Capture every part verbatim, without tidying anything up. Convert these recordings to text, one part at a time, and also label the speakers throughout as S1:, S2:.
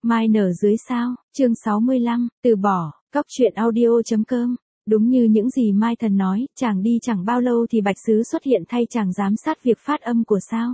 S1: Mai nở dưới sao, chương sáu mươi lăm, từ bỏ, cóc truyện audio.com. Đúng như những gì Mai Thần nói, chàng đi chẳng bao lâu thì Bạch Sứ xuất hiện thay chàng giám sát việc phát âm của sao.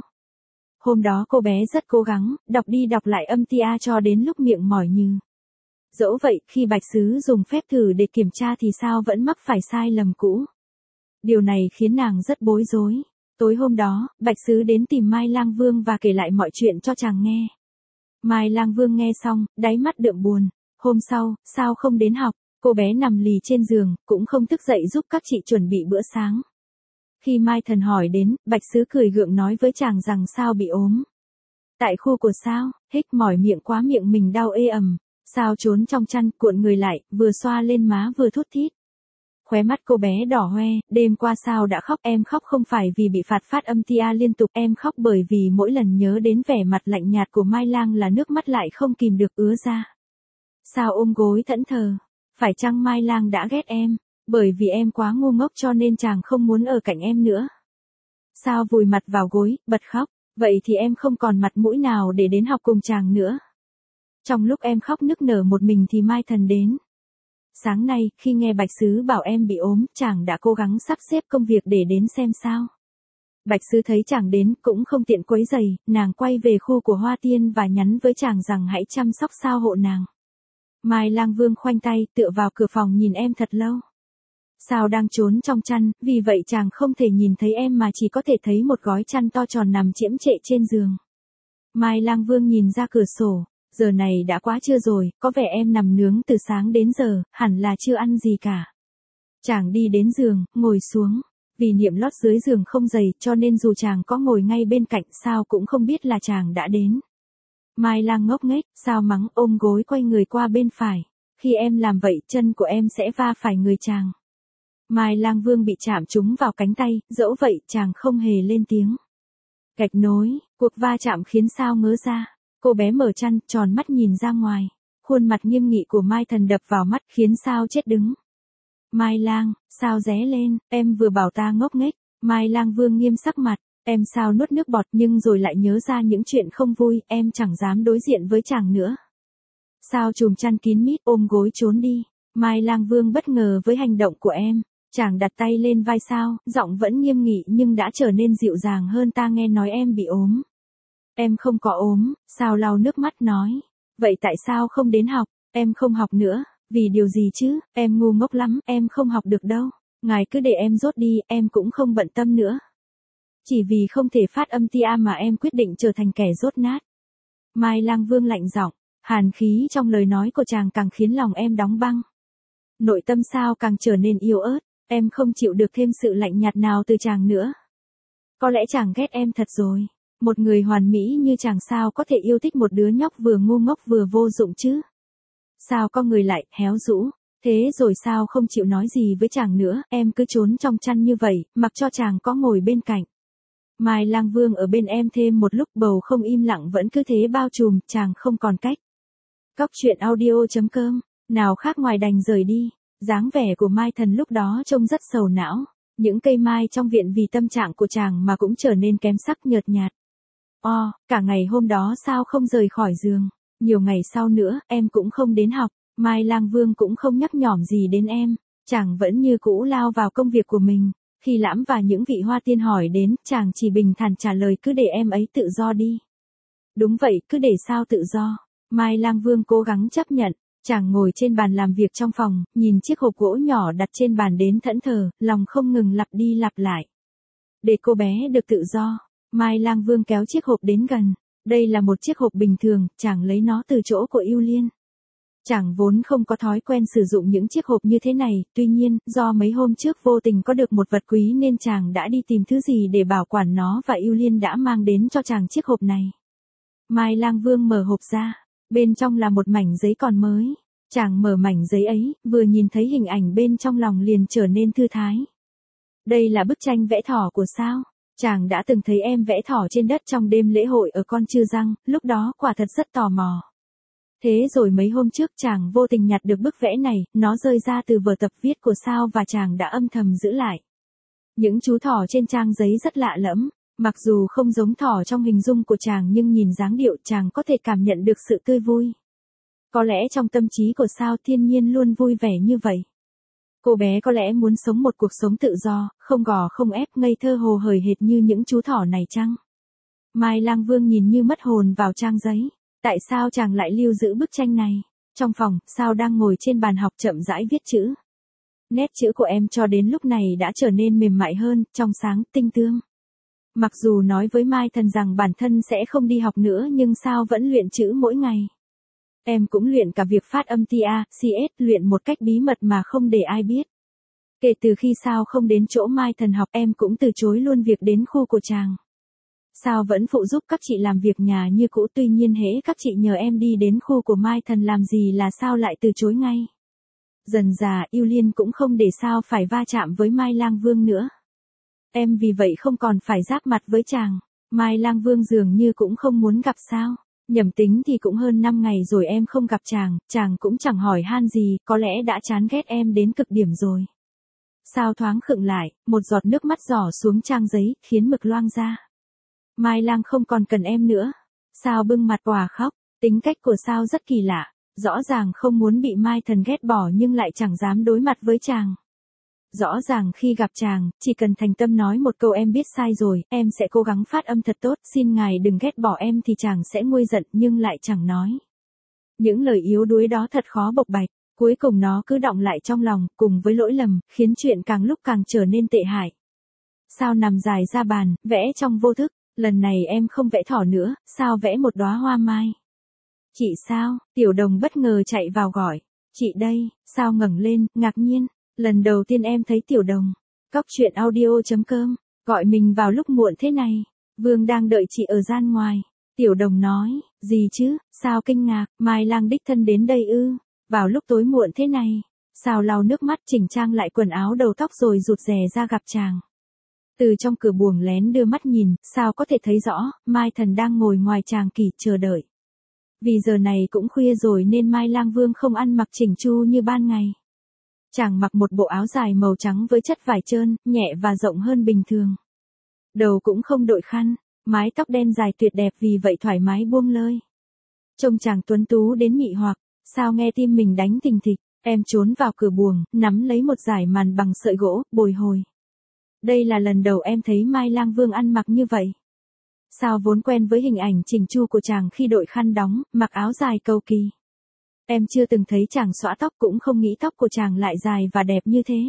S1: Hôm đó cô bé rất cố gắng, đọc đi đọc lại âm tia cho đến lúc miệng mỏi nhừ. Dẫu vậy, khi Bạch Sứ dùng phép thử để kiểm tra thì sao vẫn mắc phải sai lầm cũ. Điều này khiến nàng rất bối rối. Tối hôm đó, Bạch Sứ đến tìm Mai Lang Vương và kể lại mọi chuyện cho chàng nghe. Mai Lang Vương nghe xong, đáy mắt đượm buồn. Hôm sau, sao không đến học, cô bé nằm lì trên giường, cũng không thức dậy giúp các chị chuẩn bị bữa sáng. Khi Mai Thần hỏi đến, Bạch Sứ cười gượng nói với chàng rằng sao bị ốm. Tại khu của sao, hích mỏi miệng quá miệng mình đau ê ẩm. Sao trốn trong chăn, cuộn người lại, vừa xoa lên má vừa thút thít. Khóe mắt cô bé đỏ hoe, đêm qua sao đã khóc, em khóc không phải vì bị phạt phát âm tia liên tục, em khóc bởi vì mỗi lần nhớ đến vẻ mặt lạnh nhạt của Mai Lang là nước mắt lại không kìm được ứa ra. Sao ôm gối thẫn thờ, phải chăng Mai Lang đã ghét em, bởi vì em quá ngu ngốc cho nên chàng không muốn ở cạnh em nữa. Sao vùi mặt vào gối, bật khóc, vậy thì em không còn mặt mũi nào để đến học cùng chàng nữa. Trong lúc em khóc nức nở một mình thì Mai Thần đến. Sáng nay, khi nghe Bạch Sứ bảo em bị ốm, chàng đã cố gắng sắp xếp công việc để đến xem sao. Bạch Sứ thấy chàng đến, cũng không tiện quấy rầy, nàng quay về khu của Hoa Tiên và nhắn với chàng rằng hãy chăm sóc sao hộ nàng. Mai Lang Vương khoanh tay, tựa vào cửa phòng nhìn em thật lâu. Sao đang trốn trong chăn, vì vậy chàng không thể nhìn thấy em mà chỉ có thể thấy một gói chăn to tròn nằm chiếm trệ trên giường. Mai Lang Vương nhìn ra cửa sổ. Giờ này đã quá trưa rồi, có vẻ em nằm nướng từ sáng đến giờ, hẳn là chưa ăn gì cả. Chàng đi đến giường, ngồi xuống. Vì niệm lót dưới giường không dày, cho nên dù chàng có ngồi ngay bên cạnh, sao cũng không biết là chàng đã đến. Mai Lang ngốc nghếch, sao mắng, ôm gối quay người qua bên phải. Khi em làm vậy, chân của em sẽ va phải người chàng. Mai Lang Vương bị chạm trúng vào cánh tay, dẫu vậy, chàng không hề lên tiếng. Gạch nối, cuộc va chạm khiến sao ngớ ra. Cô bé mở chăn, tròn mắt nhìn ra ngoài. Khuôn mặt nghiêm nghị của Mai Thần đập vào mắt khiến sao chết đứng. Mai Lang, sao ré lên, em vừa bảo ta ngốc nghếch. Mai Lang Vương nghiêm sắc mặt, em sao nuốt nước bọt nhưng rồi lại nhớ ra những chuyện không vui, em chẳng dám đối diện với chàng nữa. Sao chùm chăn kín mít ôm gối trốn đi. Mai Lang Vương bất ngờ với hành động của em. Chàng đặt tay lên vai sao, giọng vẫn nghiêm nghị nhưng đã trở nên dịu dàng hơn, ta nghe nói em bị ốm. Em không có ốm, sao lau nước mắt nói. Vậy tại sao không đến học, em không học nữa, vì điều gì chứ, em ngu ngốc lắm, em không học được đâu. Ngài cứ để em dốt đi, em cũng không bận tâm nữa. Chỉ vì không thể phát âm tia mà em quyết định trở thành kẻ dốt nát. Mai Lang Vương lạnh giọng, hàn khí trong lời nói của chàng càng khiến lòng em đóng băng. Nội tâm sao càng trở nên yếu ớt, em không chịu được thêm sự lạnh nhạt nào từ chàng nữa. Có lẽ chàng ghét em thật rồi. Một người hoàn mỹ như chàng sao có thể yêu thích một đứa nhóc vừa ngu ngốc vừa vô dụng chứ? Sao con người lại héo rũ? Thế rồi sao không chịu nói gì với chàng nữa, em cứ trốn trong chăn như vậy, mặc cho chàng có ngồi bên cạnh. Mai Lang Vương ở bên em thêm một lúc, bầu không im lặng vẫn cứ thế bao trùm, chàng không còn cách. Cóc truyện audio.com, nào khác ngoài đành rời đi. Dáng vẻ của Mai Thần lúc đó trông rất sầu não. Những cây mai trong viện vì tâm trạng của chàng mà cũng trở nên kém sắc nhợt nhạt. O, cả ngày hôm đó sao không rời khỏi giường. Nhiều ngày sau nữa, em cũng không đến học. Mai Lang Vương cũng không nhắc nhỏm gì đến em. Chàng vẫn như cũ lao vào công việc của mình. Khi Lãm và những vị Hoa Tiên hỏi đến, chàng chỉ bình thản trả lời cứ để em ấy tự do đi. Đúng vậy, cứ để sao tự do. Mai Lang Vương cố gắng chấp nhận. Chàng ngồi trên bàn làm việc trong phòng, nhìn chiếc hộp gỗ nhỏ đặt trên bàn đến thẫn thờ, lòng không ngừng lặp đi lặp lại. Để cô bé được tự do. Mai Lang Vương kéo chiếc hộp đến gần. Đây là một chiếc hộp bình thường, chàng lấy nó từ chỗ của Yêu Liên. Chàng vốn không có thói quen sử dụng những chiếc hộp như thế này, tuy nhiên, do mấy hôm trước vô tình có được một vật quý nên chàng đã đi tìm thứ gì để bảo quản nó và Yêu Liên đã mang đến cho chàng chiếc hộp này. Mai Lang Vương mở hộp ra, bên trong là một mảnh giấy còn mới. Chàng mở mảnh giấy ấy, vừa nhìn thấy hình ảnh bên trong lòng liền trở nên thư thái. Đây là bức tranh vẽ thỏ của sao? Chàng đã từng thấy em vẽ thỏ trên đất trong đêm lễ hội ở Con Chư Răng, lúc đó quả thật rất tò mò. Thế rồi mấy hôm trước chàng vô tình nhặt được bức vẽ này, nó rơi ra từ vở tập viết của sao và chàng đã âm thầm giữ lại. Những chú thỏ trên trang giấy rất lạ lẫm, mặc dù không giống thỏ trong hình dung của chàng nhưng nhìn dáng điệu chàng có thể cảm nhận được sự tươi vui. Có lẽ trong tâm trí của Sao Thiên Nhiên luôn vui vẻ như vậy. Cô bé có lẽ muốn sống một cuộc sống tự do, không gò không ép, ngây thơ hồ hởi hệt như những chú thỏ này chăng? Mai Lang Vương nhìn như mất hồn vào trang giấy. Tại sao chàng lại lưu giữ bức tranh này? Trong phòng, Sao đang ngồi trên bàn học chậm rãi viết chữ. Nét chữ của em cho đến lúc này đã trở nên mềm mại hơn, trong sáng, tinh tươm. Mặc dù nói với Mai Thần rằng bản thân sẽ không đi học nữa nhưng Sao vẫn luyện chữ mỗi ngày. Em cũng luyện cả việc phát âm tia, cs, luyện một cách bí mật mà không để ai biết. Kể từ khi Sao không đến chỗ Mai Thần học em cũng từ chối luôn việc đến khu của chàng. Sao vẫn phụ giúp các chị làm việc nhà như cũ, tuy nhiên hễ các chị nhờ em đi đến khu của Mai Thần làm gì là Sao lại từ chối ngay. Dần dà Yêu Liên cũng không để Sao phải va chạm với Mai Lang Vương nữa. Em vì vậy không còn phải giáp mặt với chàng. Mai Lang Vương dường như cũng không muốn gặp Sao. Nhẩm tính thì cũng hơn năm ngày rồi em không gặp chàng, chàng cũng chẳng hỏi han gì, có lẽ đã chán ghét em đến cực điểm rồi. Sao thoáng khựng lại, một giọt nước mắt giỏ xuống trang giấy, khiến mực loang ra. Mai Lang không còn cần em nữa. Sao bưng mặt òa khóc, tính cách của Sao rất kỳ lạ, rõ ràng không muốn bị Mai Thần ghét bỏ nhưng lại chẳng dám đối mặt với chàng. Rõ ràng khi gặp chàng, chỉ cần thành tâm nói một câu em biết sai rồi, em sẽ cố gắng phát âm thật tốt, xin ngài đừng ghét bỏ em thì chàng sẽ nguôi giận nhưng lại chẳng nói. Những lời yếu đuối đó thật khó bộc bạch, cuối cùng nó cứ đọng lại trong lòng, cùng với lỗi lầm, khiến chuyện càng lúc càng trở nên tệ hại. Sao nằm dài ra bàn, vẽ trong vô thức, lần này em không vẽ thỏ nữa, Sao vẽ một đóa hoa mai. Chị Sao, Tiểu Đồng bất ngờ chạy vào gọi, chị đây, Sao ngẩng lên, ngạc nhiên. Lần đầu tiên em thấy Tiểu Đồng. Cóc truyện audio chấm com, gọi mình vào lúc muộn thế này. Vương đang đợi chị ở gian ngoài. Tiểu Đồng nói, gì chứ, Sao kinh ngạc, Mai Lang đích thân đến đây ư, vào lúc tối muộn thế này. Sao lau nước mắt chỉnh trang lại quần áo đầu tóc rồi rụt rè ra gặp chàng. Từ trong cửa buồng lén đưa mắt nhìn, Sao có thể thấy rõ, Mai Thần đang ngồi ngoài tràng kỳ chờ đợi. Vì giờ này cũng khuya rồi nên Mai Lang Vương không ăn mặc chỉnh chu như ban ngày. Chàng mặc một bộ áo dài màu trắng với chất vải trơn, nhẹ và rộng hơn bình thường. Đầu cũng không đội khăn, mái tóc đen dài tuyệt đẹp vì vậy thoải mái buông lơi. Trông chàng tuấn tú đến mị hoặc, Sao nghe tim mình đánh thình thịch, em trốn vào cửa buồng, nắm lấy một dải màn bằng sợi gỗ, bồi hồi. Đây là lần đầu em thấy Mai Lang Vương ăn mặc như vậy. Sao vốn quen với hình ảnh chỉnh chu của chàng khi đội khăn đóng, mặc áo dài cầu kỳ. Em chưa từng thấy chàng xõa tóc cũng không nghĩ tóc của chàng lại dài và đẹp như thế.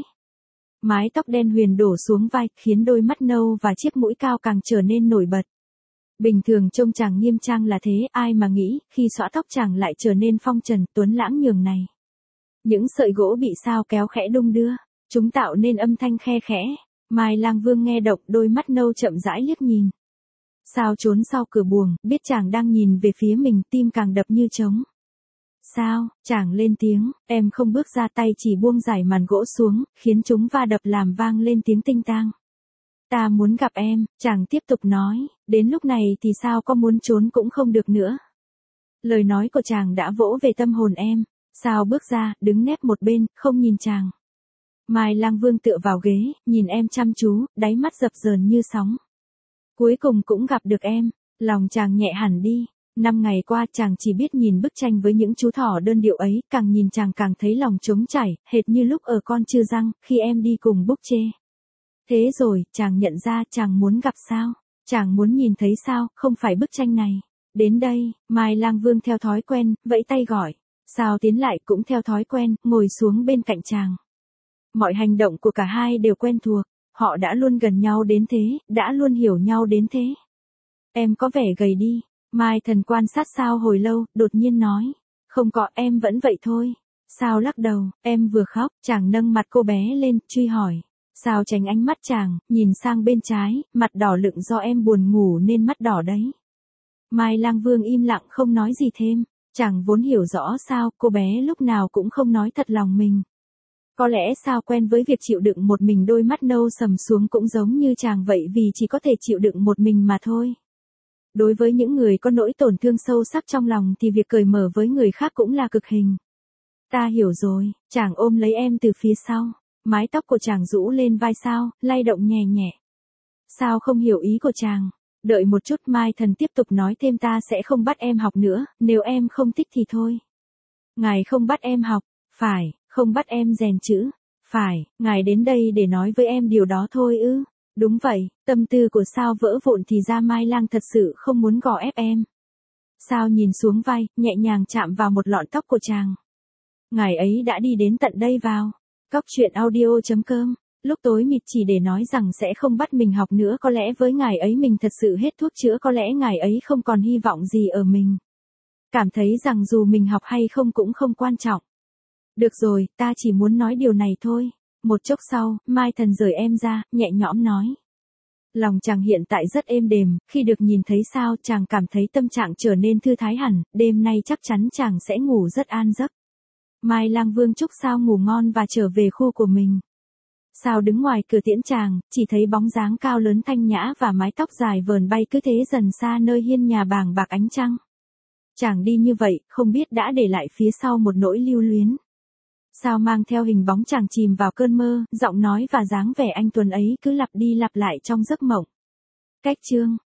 S1: Mái tóc đen huyền đổ xuống vai, khiến đôi mắt nâu và chiếc mũi cao càng trở nên nổi bật. Bình thường trông chàng nghiêm trang là thế, ai mà nghĩ, khi xõa tóc chàng lại trở nên phong trần, tuấn lãng nhường này. Những sợi gỗ bị Sao kéo khẽ đung đưa, chúng tạo nên âm thanh khe khẽ. Mai Lang Vương nghe động, đôi mắt nâu chậm rãi liếc nhìn. Sao trốn sau cửa buồng, biết chàng đang nhìn về phía mình, tim càng đập như trống. Sao, chàng lên tiếng, em không bước ra, tay chỉ buông dải màn gỗ xuống, khiến chúng va đập làm vang lên tiếng tinh tang. Ta muốn gặp em, chàng tiếp tục nói, đến lúc này thì Sao có muốn trốn cũng không được nữa. Lời nói của chàng đã vỗ về tâm hồn em. Sao bước ra, đứng nép một bên, không nhìn chàng. Mai Lang Vương tựa vào ghế, nhìn em chăm chú, đáy mắt dập dờn như sóng. Cuối cùng cũng gặp được em, lòng chàng nhẹ hẳn đi. Năm ngày qua chàng chỉ biết nhìn bức tranh với những chú thỏ đơn điệu ấy, càng nhìn chàng càng thấy lòng trống trải, hệt như lúc ở Con Chư Răng, khi em đi cùng Búc Chê. Thế rồi, chàng nhận ra chàng muốn gặp Sao, chàng muốn nhìn thấy Sao, không phải bức tranh này. Đến đây, Mai Lang Vương theo thói quen, vẫy tay gọi. Sao tiến lại cũng theo thói quen, ngồi xuống bên cạnh chàng. Mọi hành động của cả hai đều quen thuộc, họ đã luôn gần nhau đến thế, đã luôn hiểu nhau đến thế. Em có vẻ gầy đi. Mai Thần quan sát Sao hồi lâu, đột nhiên nói. Không có, em vẫn vậy thôi. Sao lắc đầu, em vừa khóc, chàng nâng mặt cô bé lên, truy hỏi. Sao tránh ánh mắt chàng, nhìn sang bên trái, mặt đỏ lựng do em buồn ngủ nên mắt đỏ đấy. Mai Lang Vương im lặng không nói gì thêm. Chàng vốn hiểu rõ Sao, cô bé lúc nào cũng không nói thật lòng mình. Có lẽ Sao quen với việc chịu đựng một mình, đôi mắt nâu sầm xuống cũng giống như chàng vậy, vì chỉ có thể chịu đựng một mình mà thôi. Đối với những người có nỗi tổn thương sâu sắc trong lòng thì việc cởi mở với người khác cũng là cực hình. Ta hiểu rồi, chàng ôm lấy em từ phía sau. Mái tóc của chàng rũ lên vai Sao, lay động nhẹ nhẹ. Sao không hiểu ý của chàng. Đợi một chút, Mai Thần tiếp tục nói thêm, ta sẽ không bắt em học nữa, nếu em không thích thì thôi. Ngài không bắt em học, phải, không bắt em rèn chữ, phải, ngài đến đây để nói với em điều đó thôi ư? Đúng vậy, tâm tư của Sao vỡ vụn thì ra Mai Lang thật sự không muốn gò ép em. Sao nhìn xuống vai, nhẹ nhàng chạm vào một lọn tóc của chàng. Ngài ấy đã đi đến tận đây vào. Cóc truyện audio.com. Lúc tối mịt chỉ để nói rằng sẽ không bắt mình học nữa, có lẽ với ngài ấy mình thật sự hết thuốc chữa, có lẽ ngài ấy không còn hy vọng gì ở mình. Cảm thấy rằng dù mình học hay không cũng không quan trọng. Được rồi, ta chỉ muốn nói điều này thôi. Một chốc sau, Mai Thần rời em ra, nhẹ nhõm nói. Lòng chàng hiện tại rất êm đềm, khi được nhìn thấy Sao chàng cảm thấy tâm trạng trở nên thư thái hẳn, đêm nay chắc chắn chàng sẽ ngủ rất an giấc. Mai Lang Vương chúc Sao ngủ ngon và trở về khu của mình. Sao đứng ngoài cửa tiễn chàng, chỉ thấy bóng dáng cao lớn thanh nhã và mái tóc dài vờn bay cứ thế dần xa nơi hiên nhà bàng bạc ánh trăng. Chàng đi như vậy, không biết đã để lại phía sau một nỗi lưu luyến. Sao mang theo hình bóng chàng chìm vào cơn mơ, giọng nói và dáng vẻ anh tuấn ấy cứ lặp đi lặp lại trong giấc mộng. Cách chương